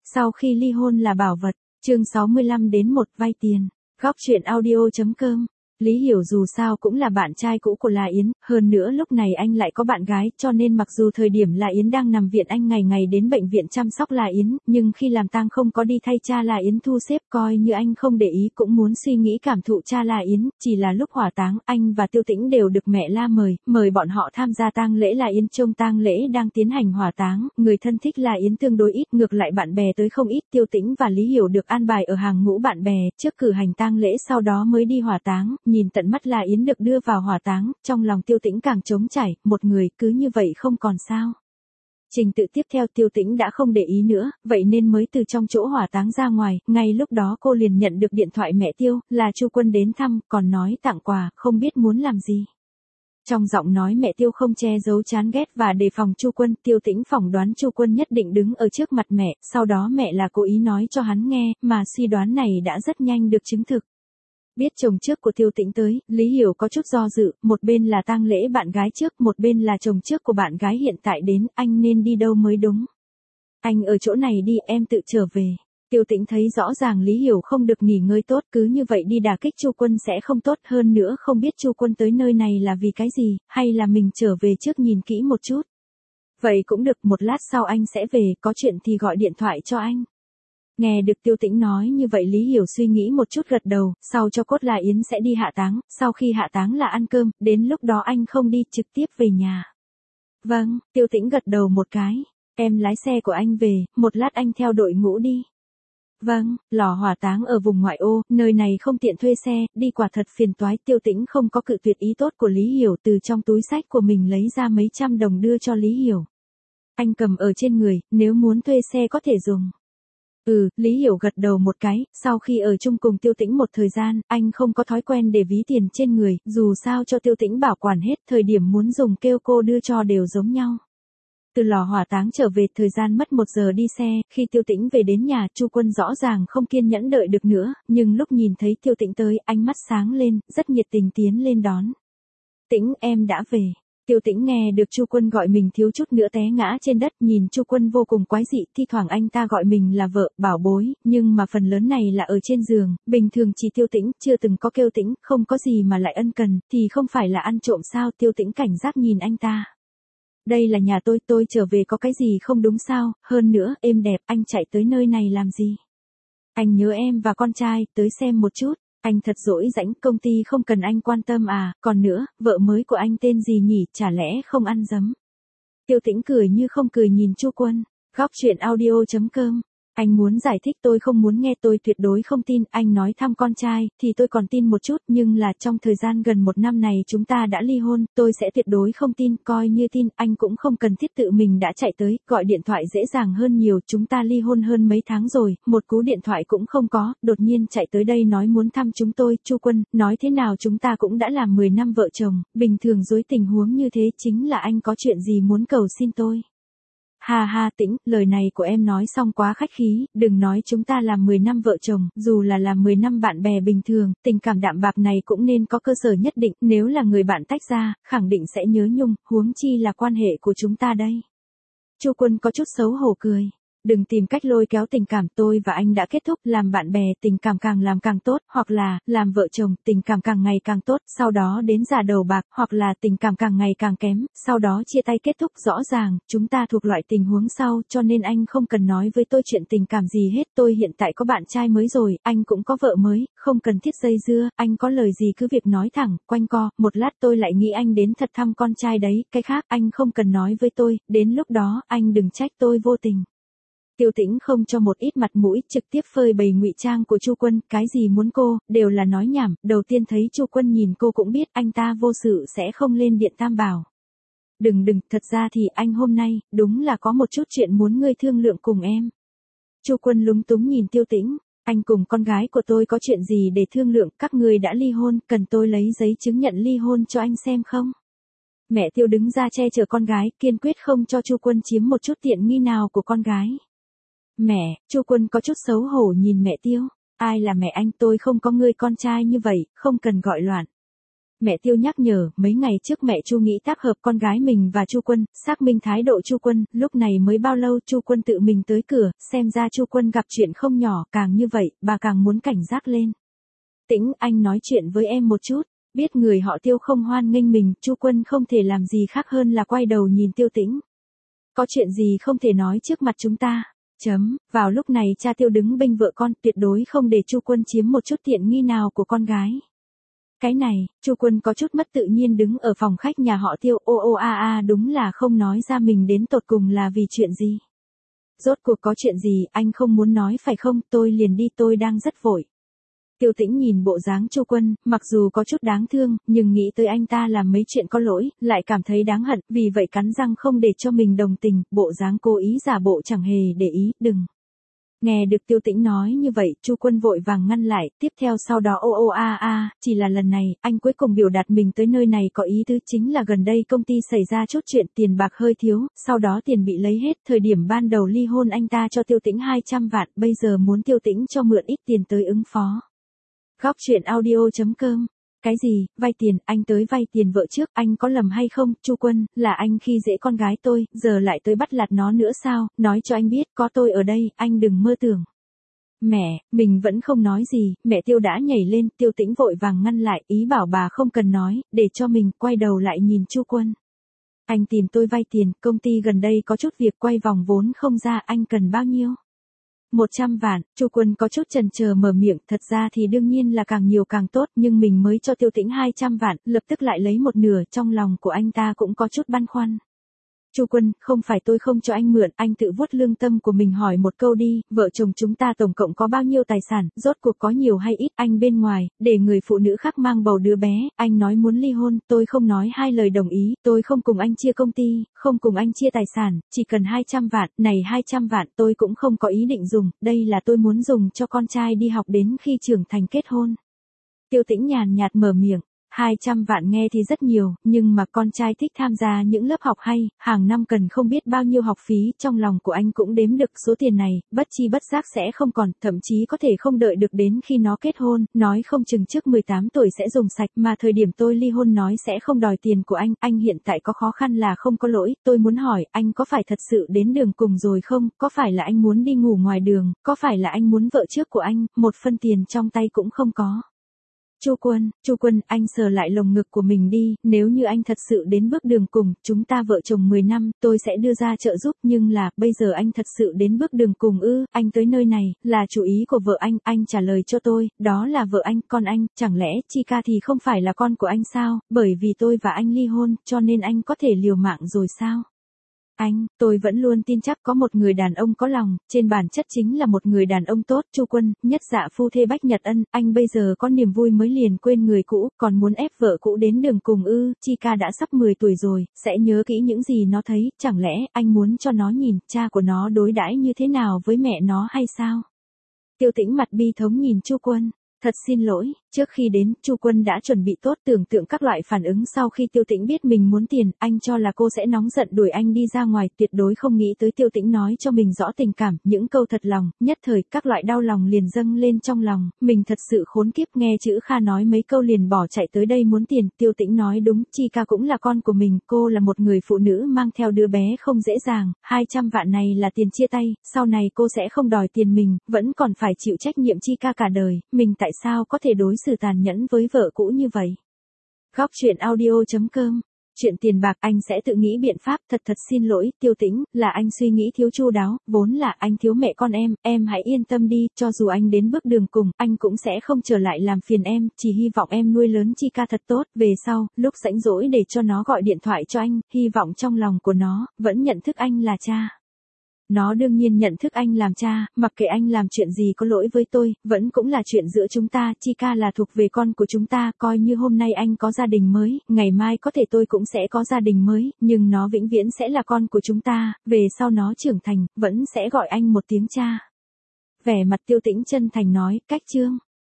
Sau khi ly hôn là bảo vật, chương 65 đến 1 vay tiền. Góc chuyện audio.com. Lý Hiểu dù sao cũng là bạn trai cũ của La Yến, hơn nữa lúc này anh lại có bạn gái, cho nên mặc dù thời điểm La Yến đang nằm viện anh ngày ngày đến bệnh viện chăm sóc La Yến, nhưng khi làm tang không có đi thay cha La Yến thu xếp, coi như anh không để ý cũng muốn suy nghĩ cảm thụ cha La Yến, chỉ là lúc hỏa táng, anh và Tiêu Tĩnh đều được mẹ La mời bọn họ tham gia tang lễ La Yến. Trông tang lễ đang tiến hành hỏa táng, người thân thích La Yến tương đối ít, ngược lại bạn bè tới không ít. Tiêu Tĩnh và Lý Hiểu được an bài ở hàng ngũ bạn bè, trước cử hành tang lễ sau đó mới đi hỏa táng. Nhìn tận mắt La Yến được đưa vào hỏa táng, trong lòng Tiêu Tĩnh càng trống trải, một người cứ như vậy không còn sao. Trình tự tiếp theo Tiêu Tĩnh đã không để ý nữa, vậy nên mới từ trong chỗ hỏa táng ra ngoài, ngay lúc đó cô liền nhận được điện thoại mẹ Tiêu, là Chu Quân đến thăm, còn nói tặng quà, không biết muốn làm gì. Trong giọng nói mẹ Tiêu không che giấu chán ghét và đề phòng Chu Quân, Tiêu Tĩnh phỏng đoán Chu Quân nhất định đứng ở trước mặt mẹ, sau đó mẹ là cố ý nói cho hắn nghe, mà suy đoán này đã rất nhanh được chứng thực. Biết chồng trước của Tiêu Tĩnh tới, Lý Hiểu có chút do dự, một bên là tang lễ bạn gái trước, một bên là chồng trước của bạn gái hiện tại đến, anh nên đi đâu mới đúng. Anh ở chỗ này đi, em tự trở về. Tiêu Tĩnh thấy rõ ràng Lý Hiểu không được nghỉ ngơi tốt, cứ như vậy đi đả kích Chu Quân sẽ không tốt, hơn nữa không biết Chu Quân tới nơi này là vì cái gì, hay là mình trở về trước nhìn kỹ một chút. Vậy cũng được, một lát sau anh sẽ về, có chuyện thì gọi điện thoại cho anh. Nghe được Tiêu Tĩnh nói như vậy Lý Hiểu suy nghĩ một chút gật đầu, sau cho cốt La Yến sẽ đi hạ táng, sau khi hạ táng là ăn cơm, đến lúc đó anh không đi trực tiếp về nhà. Vâng, Tiêu Tĩnh gật đầu một cái, em lái xe của anh về, một lát anh theo đội ngũ đi. Vâng, lò hỏa táng ở vùng ngoại ô, nơi này không tiện thuê xe, đi quả thật phiền toái. Tiêu Tĩnh không có cự tuyệt ý tốt của Lý Hiểu, từ trong túi xách của mình lấy ra mấy trăm đồng đưa cho Lý Hiểu. Anh cầm ở trên người, nếu muốn thuê xe có thể dùng. Lý Hiểu gật đầu một cái, sau khi ở chung cùng Tiêu Tĩnh một thời gian, anh không có thói quen để ví tiền trên người, dù sao cho Tiêu Tĩnh bảo quản hết, thời điểm muốn dùng kêu cô đưa cho đều giống nhau. Từ lò hỏa táng trở về thời gian mất 1 giờ đi xe, khi Tiêu Tĩnh về đến nhà, Chu Quân rõ ràng không kiên nhẫn đợi được nữa, nhưng lúc nhìn thấy Tiêu Tĩnh tới, ánh mắt sáng lên, rất nhiệt tình tiến lên đón. Tĩnh, em đã về. Tiêu Tĩnh nghe được Chu Quân gọi mình thiếu chút nữa té ngã trên đất, nhìn Chu Quân vô cùng quái dị, thi thoảng anh ta gọi mình là vợ, bảo bối, nhưng mà phần lớn này là ở trên giường, bình thường chỉ Tiêu Tĩnh, chưa từng có kêu Tĩnh, không có gì mà lại ân cần, thì không phải là ăn trộm sao. Tiêu Tĩnh cảnh giác nhìn anh ta. Đây là nhà tôi trở về có cái gì không đúng sao, hơn nữa, êm đẹp, anh chạy tới nơi này làm gì? Anh nhớ em và con trai, tới xem một chút. Anh thật dỗi rãnh, công ty không cần anh quan tâm à, còn nữa, vợ mới của anh tên gì nhỉ, chả lẽ không ăn dấm? Tiêu Tĩnh cười như không cười nhìn Chu Quân. Góc chuyện audio.com. Anh muốn giải thích tôi không muốn nghe, tôi tuyệt đối không tin. Anh nói thăm con trai, thì tôi còn tin một chút, nhưng là trong thời gian gần 1 năm này chúng ta đã ly hôn, tôi sẽ tuyệt đối không tin. Coi như tin, anh cũng không cần thiết tự mình đã chạy tới, gọi điện thoại dễ dàng hơn nhiều. Chúng ta ly hôn hơn mấy tháng rồi, một cú điện thoại cũng không có, đột nhiên chạy tới đây nói muốn thăm chúng tôi. Chu Quân, nói thế nào chúng ta cũng đã làm 10 năm vợ chồng, bình thường dưới tình huống như thế chính là anh có chuyện gì muốn cầu xin tôi. Ha ha Tĩnh, lời này của em nói xong quá khách khí, đừng nói chúng ta làm 10 năm vợ chồng, dù là làm 10 năm bạn bè bình thường, tình cảm đạm bạc này cũng nên có cơ sở nhất định, nếu là người bạn tách ra, khẳng định sẽ nhớ nhung, huống chi là quan hệ của chúng ta đây. Chu Quân có chút xấu hổ cười. Đừng tìm cách lôi kéo tình cảm, tôi và anh đã kết thúc, làm bạn bè, tình cảm càng làm càng tốt, hoặc là, làm vợ chồng, tình cảm càng ngày càng tốt, sau đó đến già đầu bạc, hoặc là tình cảm càng ngày càng kém, sau đó chia tay kết thúc. Rõ ràng, chúng ta thuộc loại tình huống sau, cho nên anh không cần nói với tôi chuyện tình cảm gì hết, tôi hiện tại có bạn trai mới rồi, anh cũng có vợ mới, không cần thiết dây dưa, anh có lời gì cứ việc nói thẳng, quanh co, một lát tôi lại nghĩ anh đến thật thăm con trai đấy, cái khác anh không cần nói với tôi, đến lúc đó, anh đừng trách tôi vô tình. Tiêu Tĩnh không cho một ít mặt mũi, trực tiếp phơi bày ngụy trang của Chu Quân, cái gì muốn cô, đều là nói nhảm, đầu tiên thấy Chu Quân nhìn cô cũng biết anh ta vô sự sẽ không lên điện Tam Bảo. Đừng, thật ra thì anh hôm nay, đúng là có một chút chuyện muốn ngươi thương lượng cùng em. Chu Quân lúng túng nhìn Tiêu Tĩnh, anh cùng con gái của tôi có chuyện gì để thương lượng, các người đã ly hôn, cần tôi lấy giấy chứng nhận ly hôn cho anh xem không? Mẹ Tiêu đứng ra che chở con gái, kiên quyết không cho Chu Quân chiếm một chút tiện nghi nào của con gái. Mẹ, Chu Quân có chút xấu hổ nhìn mẹ Tiêu, ai là mẹ anh, tôi không có người con trai như vậy, không cần gọi loạn. Mẹ Tiêu nhắc nhở, mấy ngày trước mẹ Chu nghĩ tác hợp con gái mình và Chu Quân, xác minh thái độ Chu Quân, lúc này mới bao lâu Chu Quân tự mình tới cửa, xem ra Chu Quân gặp chuyện không nhỏ, càng như vậy, bà càng muốn cảnh giác lên. Tĩnh, anh nói chuyện với em một chút. Biết người họ Tiêu không hoan nghênh mình, Chu Quân không thể làm gì khác hơn là quay đầu nhìn Tiêu Tĩnh. Có chuyện gì không thể nói trước mặt chúng ta? Vào lúc này cha Tiêu đứng bên vợ con, tuyệt đối không để Chu Quân chiếm một chút tiện nghi nào của con gái. Cái này, Chu Quân có chút mất tự nhiên đứng ở phòng khách nhà họ Tiêu, đúng là không nói ra mình đến tột cùng là vì chuyện gì. Rốt cuộc có chuyện gì, anh không muốn nói phải không, tôi liền đi, tôi đang rất vội. Tiêu Tĩnh nhìn bộ dáng Chu Quân, mặc dù có chút đáng thương, nhưng nghĩ tới anh ta làm mấy chuyện có lỗi, lại cảm thấy đáng hận, vì vậy cắn răng không để cho mình đồng tình, bộ dáng cố ý giả bộ chẳng hề để ý, đừng. Nghe được Tiêu Tĩnh nói như vậy, Chu Quân vội vàng ngăn lại, tiếp theo sau đó chỉ là lần này, anh cuối cùng biểu đạt mình tới nơi này có ý tứ chính là gần đây công ty xảy ra chút chuyện tiền bạc hơi thiếu, sau đó tiền bị lấy hết, thời điểm ban đầu ly hôn anh ta cho Tiêu Tĩnh 200 vạn, bây giờ muốn Tiêu Tĩnh cho mượn ít tiền tới ứng phó. Góc truyện audio.com. Cái gì, vay tiền, anh tới vay tiền vợ trước, anh có lầm hay không, Chu Quân, là anh khi dễ con gái tôi, giờ lại tới bắt lạt nó nữa sao, nói cho anh biết, có tôi ở đây, anh đừng mơ tưởng. Mẹ, mình vẫn không nói gì, mẹ Tiêu đã nhảy lên, Tiêu Tĩnh vội vàng ngăn lại, ý bảo bà không cần nói, để cho mình, quay đầu lại nhìn Chu Quân. Anh tìm tôi vay tiền, công ty gần đây có chút việc quay vòng vốn không ra, anh cần bao nhiêu? 100 vạn, Chu Quân có chút chần chờ mở miệng, thật ra thì đương nhiên là càng nhiều càng tốt, nhưng mình mới cho Tiêu Tĩnh 200 vạn, lập tức lại lấy một nửa, trong lòng của anh ta cũng có chút băn khoăn. Chu Quân, không phải tôi không cho anh mượn, anh tự vuốt lương tâm của mình hỏi một câu đi, vợ chồng chúng ta tổng cộng có bao nhiêu tài sản, rốt cuộc có nhiều hay ít, anh bên ngoài, để người phụ nữ khác mang bầu đứa bé, anh nói muốn ly hôn, tôi không nói hai lời đồng ý, tôi không cùng anh chia công ty, không cùng anh chia tài sản, chỉ cần 200 vạn, này 200 vạn tôi cũng không có ý định dùng, đây là tôi muốn dùng cho con trai đi học đến khi trưởng thành kết hôn. Tiêu Tĩnh nhàn nhạt mở miệng. 200 vạn nghe thì rất nhiều, nhưng mà con trai thích tham gia những lớp học hay, hàng năm cần không biết bao nhiêu học phí, trong lòng của anh cũng đếm được số tiền này, bất chi bất giác sẽ không còn, thậm chí có thể không đợi được đến khi nó kết hôn, nói không chừng trước 18 tuổi sẽ dùng sạch, mà thời điểm tôi ly hôn nói sẽ không đòi tiền của anh hiện tại có khó khăn là không có lỗi, tôi muốn hỏi, anh có phải thật sự đến đường cùng rồi không, có phải là anh muốn đi ngủ ngoài đường, có phải là anh muốn vợ trước của anh, một phân tiền trong tay cũng không có. Chu Quân, anh sờ lại lồng ngực của mình đi, nếu như anh thật sự đến bước đường cùng, chúng ta vợ chồng 10 năm, tôi sẽ đưa ra trợ giúp, nhưng là, bây giờ anh thật sự đến bước đường cùng anh tới nơi này, là chủ ý của vợ anh trả lời cho tôi, đó là vợ anh, con anh, chẳng lẽ, Chica thì không phải là con của anh sao, bởi vì tôi và anh ly hôn, cho nên anh có thể liều mạng rồi sao? Tôi vẫn luôn tin chắc có một người đàn ông có lòng, trên bản chất chính là một người đàn ông tốt, Chu Quân, nhất dạ phu thê bách nhật ân, anh bây giờ có niềm vui mới liền quên người cũ, còn muốn ép vợ cũ đến đường cùng Chica đã sắp 10 tuổi rồi, sẽ nhớ kỹ những gì nó thấy, chẳng lẽ anh muốn cho nó nhìn, cha của nó đối đãi như thế nào với mẹ nó hay sao? Tiêu Tĩnh mặt bi thống nhìn Chu Quân. Thật xin lỗi, trước khi đến, Chu Quân đã chuẩn bị tốt tưởng tượng các loại phản ứng sau khi Tiêu Tĩnh biết mình muốn tiền, anh cho là cô sẽ nóng giận đuổi anh đi ra ngoài, tuyệt đối không nghĩ tới Tiêu Tĩnh nói cho mình rõ tình cảm, những câu thật lòng, nhất thời các loại đau lòng liền dâng lên trong lòng, mình thật sự khốn kiếp, nghe chữ Kha nói mấy câu liền bỏ chạy tới đây muốn tiền, Tiêu Tĩnh nói đúng, Chica cũng là con của mình, cô là một người phụ nữ mang theo đứa bé không dễ dàng, 200 vạn này là tiền chia tay, sau này cô sẽ không đòi tiền mình, vẫn còn phải chịu trách nhiệm Chica cả đời, mình tại sao có thể đối xử tàn nhẫn với vợ cũ như vậy? Góc truyện audio.com. Chuyện tiền bạc anh sẽ tự nghĩ biện pháp, thật xin lỗi, Tiêu Tĩnh, là anh suy nghĩ thiếu chu đáo, vốn là anh thiếu mẹ con em hãy yên tâm đi, cho dù anh đến bước đường cùng, anh cũng sẽ không trở lại làm phiền em, chỉ hy vọng em nuôi lớn Chica thật tốt, về sau, lúc rảnh rỗi để cho nó gọi điện thoại cho anh, hy vọng trong lòng của nó, vẫn nhận thức anh là cha. Nó đương nhiên nhận thức anh làm cha, mặc kệ anh làm chuyện gì có lỗi với tôi, vẫn cũng là chuyện giữa chúng ta, Chica là thuộc về con của chúng ta, coi như hôm nay anh có gia đình mới, ngày mai có thể tôi cũng sẽ có gia đình mới, nhưng nó vĩnh viễn sẽ là con của chúng ta, về sau nó trưởng thành, vẫn sẽ gọi anh một tiếng cha. Vẻ mặt Tiêu Tĩnh chân thành nói, cách chương.